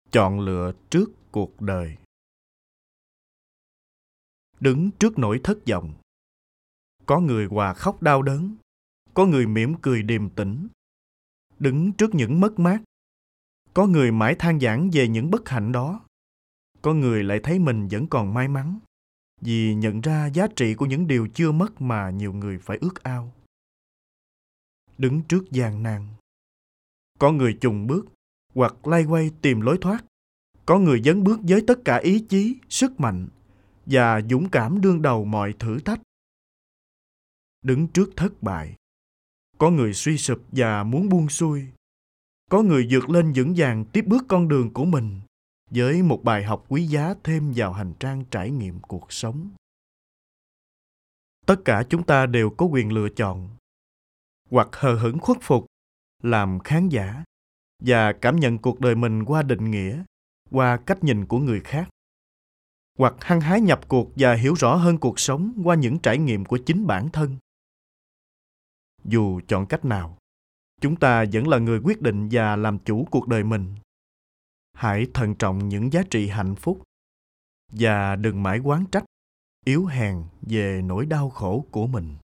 Chọn lựa trước cuộc đời. Đứng trước nỗi thất vọng, có người hòa khóc đau đớn, có người mỉm cười điềm tĩnh. Đứng trước những mất mát, có người mãi than vãn về những bất hạnh đó. Có người lại thấy mình vẫn còn may mắn, vì nhận ra giá trị của những điều chưa mất mà nhiều người phải ước ao. Đứng trước gian nan, có người chùng bước hoặc loay hoay tìm lối thoát. Có người dấn bước với tất cả ý chí, sức mạnh và dũng cảm đương đầu mọi thử thách. Đứng trước thất bại, có người suy sụp và muốn buông xuôi. Có người vượt lên vững vàng tiếp bước con đường của mình với một bài học quý giá thêm vào hành trang trải nghiệm cuộc sống. Tất cả chúng ta đều có quyền lựa chọn, hoặc hờ hững khuất phục, làm khán giả và cảm nhận cuộc đời mình qua định nghĩa, qua cách nhìn của người khác, hoặc hăng hái nhập cuộc và hiểu rõ hơn cuộc sống qua những trải nghiệm của chính bản thân. Dù chọn cách nào, chúng ta vẫn là người quyết định và làm chủ cuộc đời mình. Hãy thận trọng những giá trị hạnh phúc và đừng mãi oán trách, yếu hèn về nỗi đau khổ của mình.